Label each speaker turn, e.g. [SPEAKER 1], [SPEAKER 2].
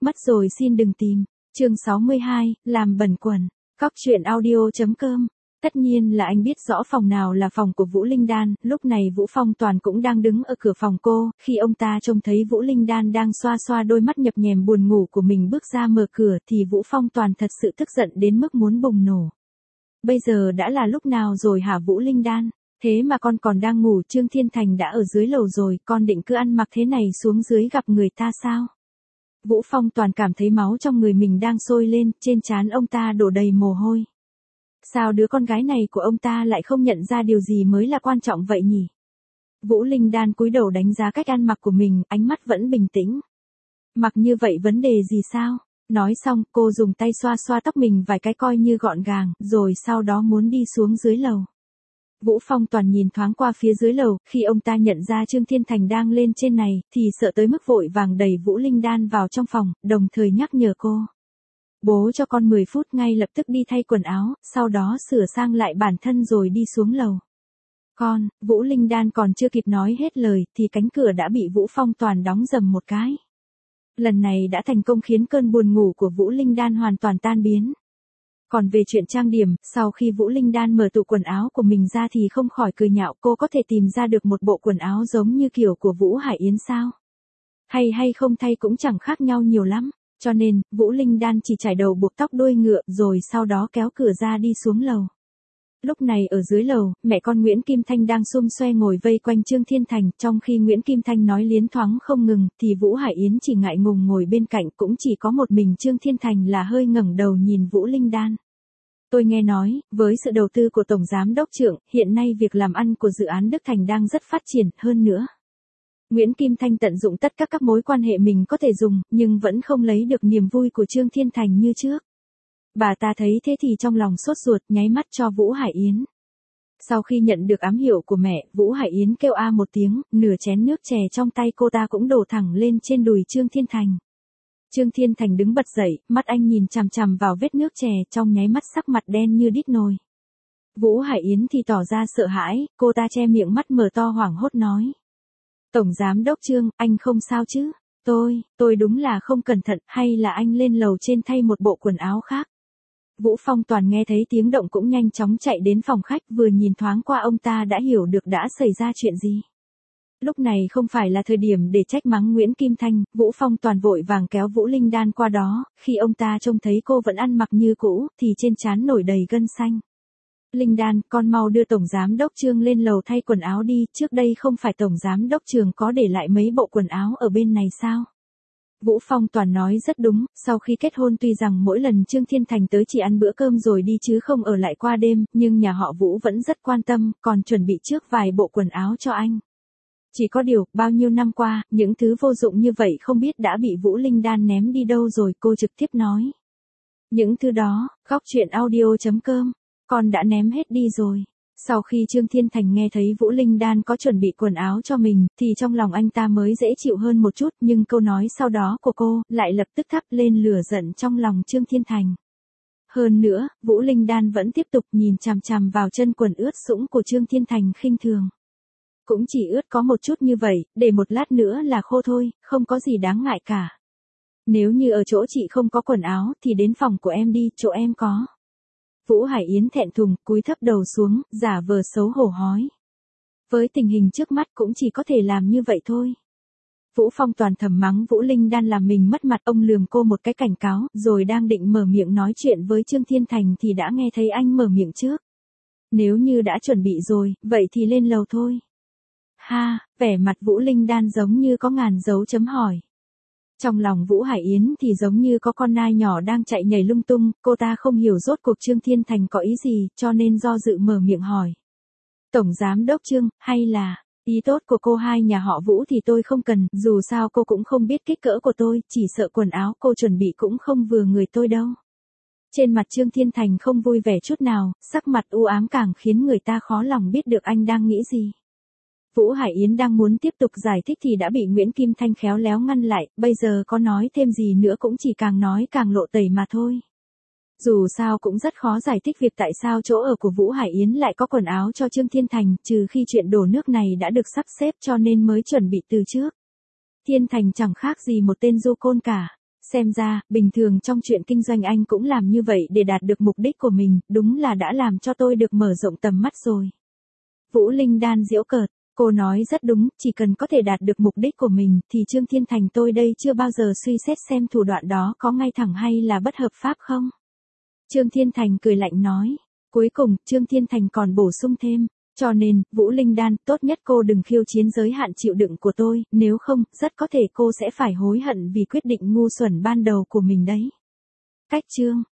[SPEAKER 1] Mất rồi xin đừng tìm. Chương 62, làm bẩn quần. Cóc truyện audio.com. Tất nhiên là anh biết rõ phòng nào là phòng của Vũ Linh Đan, lúc này Vũ Phong Toàn cũng đang đứng ở cửa phòng cô, khi ông ta trông thấy Vũ Linh Đan đang xoa xoa đôi mắt nhập nhèm buồn ngủ của mình bước ra mở cửa thì Vũ Phong Toàn thật sự tức giận đến mức muốn bùng nổ. Bây giờ đã là lúc nào rồi hả Vũ Linh Đan? Thế mà con còn đang ngủ, Trương Thiên Thành đã ở dưới lầu rồi, con định cứ ăn mặc thế này xuống dưới gặp người ta sao? Vũ Phong Toàn cảm thấy máu trong người mình đang sôi lên, trên trán ông ta đổ đầy mồ hôi. Sao đứa con gái này của ông ta lại không nhận ra điều gì mới là quan trọng vậy nhỉ? Vũ Linh Đan cúi đầu đánh giá cách ăn mặc của mình, ánh mắt vẫn bình tĩnh. Mặc như vậy vấn đề gì sao? Nói xong, cô dùng tay xoa xoa tóc mình vài cái coi như gọn gàng, rồi sau đó muốn đi xuống dưới lầu. Vũ Phong Toàn nhìn thoáng qua phía dưới lầu, khi ông ta nhận ra Trương Thiên Thành đang lên trên này, thì sợ tới mức vội vàng đẩy Vũ Linh Đan vào trong phòng, đồng thời nhắc nhở cô. Bố cho con 10 phút ngay lập tức đi thay quần áo, sau đó sửa sang lại bản thân rồi đi xuống lầu. Con, Vũ Linh Đan còn chưa kịp nói hết lời, thì cánh cửa đã bị Vũ Phong Toàn đóng rầm một cái. Lần này đã thành công khiến cơn buồn ngủ của Vũ Linh Đan hoàn toàn tan biến. Còn về chuyện trang điểm, sau khi Vũ Linh Đan mở tủ quần áo của mình ra thì không khỏi cười nhạo, cô có thể tìm ra được một bộ quần áo giống như kiểu của Vũ Hải Yến sao? Hay không thay cũng chẳng khác nhau nhiều lắm, cho nên, Vũ Linh Đan chỉ chải đầu buộc tóc đuôi ngựa rồi sau đó kéo cửa ra đi xuống lầu. Lúc này ở dưới lầu, mẹ con Nguyễn Kim Thanh đang xum xoe ngồi vây quanh Trương Thiên Thành, trong khi Nguyễn Kim Thanh nói liến thoáng không ngừng, thì Vũ Hải Yến chỉ ngại ngùng ngồi bên cạnh, cũng chỉ có một mình Trương Thiên Thành là hơi ngẩng đầu nhìn Vũ Linh Đan. Tôi nghe nói, với sự đầu tư của Tổng Giám Đốc Trượng, hiện nay việc làm ăn của dự án Đức Thành đang rất phát triển, hơn nữa. Nguyễn Kim Thanh tận dụng tất cả các mối quan hệ mình có thể dùng, nhưng vẫn không lấy được niềm vui của Trương Thiên Thành như trước. Bà ta thấy thế thì trong lòng sốt ruột, nháy mắt cho Vũ Hải Yến. Sau khi nhận được ám hiệu của mẹ, Vũ Hải Yến kêu a một tiếng, nửa chén nước chè trong tay cô ta cũng đổ thẳng lên trên đùi Trương Thiên Thành. Trương Thiên Thành đứng bật dậy, mắt anh nhìn chằm chằm vào vết nước chè, trong nháy mắt sắc mặt đen như đít nồi. Vũ Hải Yến thì tỏ ra sợ hãi, cô ta che miệng mắt mở to hoảng hốt nói. Tổng Giám Đốc Trương, anh không sao chứ? Tôi đúng là không cẩn thận, hay là anh lên lầu trên thay một bộ quần áo khác? Vũ Phong Toàn nghe thấy tiếng động cũng nhanh chóng chạy đến phòng khách, vừa nhìn thoáng qua ông ta đã hiểu được đã xảy ra chuyện gì. Lúc này không phải là thời điểm để trách mắng Nguyễn Kim Thanh, Vũ Phong Toàn vội vàng kéo Vũ Linh Đan qua đó, khi ông ta trông thấy cô vẫn ăn mặc như cũ, thì trên trán nổi đầy gân xanh. Linh Đan, con mau đưa Tổng Giám Đốc Trương lên lầu thay quần áo đi, trước đây không phải Tổng Giám Đốc Trương có để lại mấy bộ quần áo ở bên này sao? Vũ Phong Toàn nói rất đúng, sau khi kết hôn tuy rằng mỗi lần Trương Thiên Thành tới chỉ ăn bữa cơm rồi đi chứ không ở lại qua đêm, nhưng nhà họ Vũ vẫn rất quan tâm, còn chuẩn bị trước vài bộ quần áo cho anh. Chỉ có điều, bao nhiêu năm qua, những thứ vô dụng như vậy không biết đã bị Vũ Linh Đan ném đi đâu rồi, cô trực tiếp nói. Những thứ đó, Cóc truyện audio.com, con đã ném hết đi rồi. Sau khi Trương Thiên Thành nghe thấy Vũ Linh Đan có chuẩn bị quần áo cho mình, thì trong lòng anh ta mới dễ chịu hơn một chút, nhưng câu nói sau đó của cô, lại lập tức thắp lên lửa giận trong lòng Trương Thiên Thành. Hơn nữa, Vũ Linh Đan vẫn tiếp tục nhìn chằm chằm vào chân quần ướt sũng của Trương Thiên Thành khinh thường. Cũng chỉ ướt có một chút như vậy, để một lát nữa là khô thôi, không có gì đáng ngại cả. Nếu như ở chỗ chị không có quần áo, thì đến phòng của em đi, chỗ em có. Vũ Hải Yến thẹn thùng, cúi thấp đầu xuống, giả vờ xấu hổ hói. Với tình hình trước mắt cũng chỉ có thể làm như vậy thôi. Vũ Phong Toàn thầm mắng Vũ Linh Đan làm mình mất mặt, ông lườm cô một cái cảnh cáo, rồi đang định mở miệng nói chuyện với Trương Thiên Thành thì đã nghe thấy anh mở miệng trước. Nếu như đã chuẩn bị rồi, vậy thì lên lầu thôi. Ha, vẻ mặt Vũ Linh Đan giống như có ngàn dấu chấm hỏi. Trong lòng Vũ Hải Yến thì giống như có con nai nhỏ đang chạy nhảy lung tung, cô ta không hiểu rốt cuộc Trương Thiên Thành có ý gì, cho nên do dự mở miệng hỏi. Tổng Giám Đốc Trương, hay là, ý tốt của cô hai nhà họ Vũ thì tôi không cần, dù sao cô cũng không biết kích cỡ của tôi, chỉ sợ quần áo cô chuẩn bị cũng không vừa người tôi đâu. Trên mặt Trương Thiên Thành không vui vẻ chút nào, sắc mặt u ám càng khiến người ta khó lòng biết được anh đang nghĩ gì. Vũ Hải Yến đang muốn tiếp tục giải thích thì đã bị Nguyễn Kim Thanh khéo léo ngăn lại, bây giờ có nói thêm gì nữa cũng chỉ càng nói càng lộ tẩy mà thôi. Dù sao cũng rất khó giải thích việc tại sao chỗ ở của Vũ Hải Yến lại có quần áo cho Trương Thiên Thành, trừ khi chuyện đổ nước này đã được sắp xếp cho nên mới chuẩn bị từ trước. Thiên Thành chẳng khác gì một tên du côn cả. Xem ra, bình thường trong chuyện kinh doanh anh cũng làm như vậy để đạt được mục đích của mình, đúng là đã làm cho tôi được mở rộng tầm mắt rồi. Vũ Linh Đan giễu cợt, cô nói rất đúng, chỉ cần có thể đạt được mục đích của mình thì Trương Thiên Thành tôi đây chưa bao giờ suy xét xem thủ đoạn đó có ngay thẳng hay là bất hợp pháp không. Trương Thiên Thành cười lạnh nói. Cuối cùng, Trương Thiên Thành còn bổ sung thêm. Cho nên, Vũ Linh Đan, tốt nhất cô đừng khiêu chiến giới hạn chịu đựng của tôi, nếu không, rất có thể cô sẽ phải hối hận vì quyết định ngu xuẩn ban đầu của mình đấy. Cách chương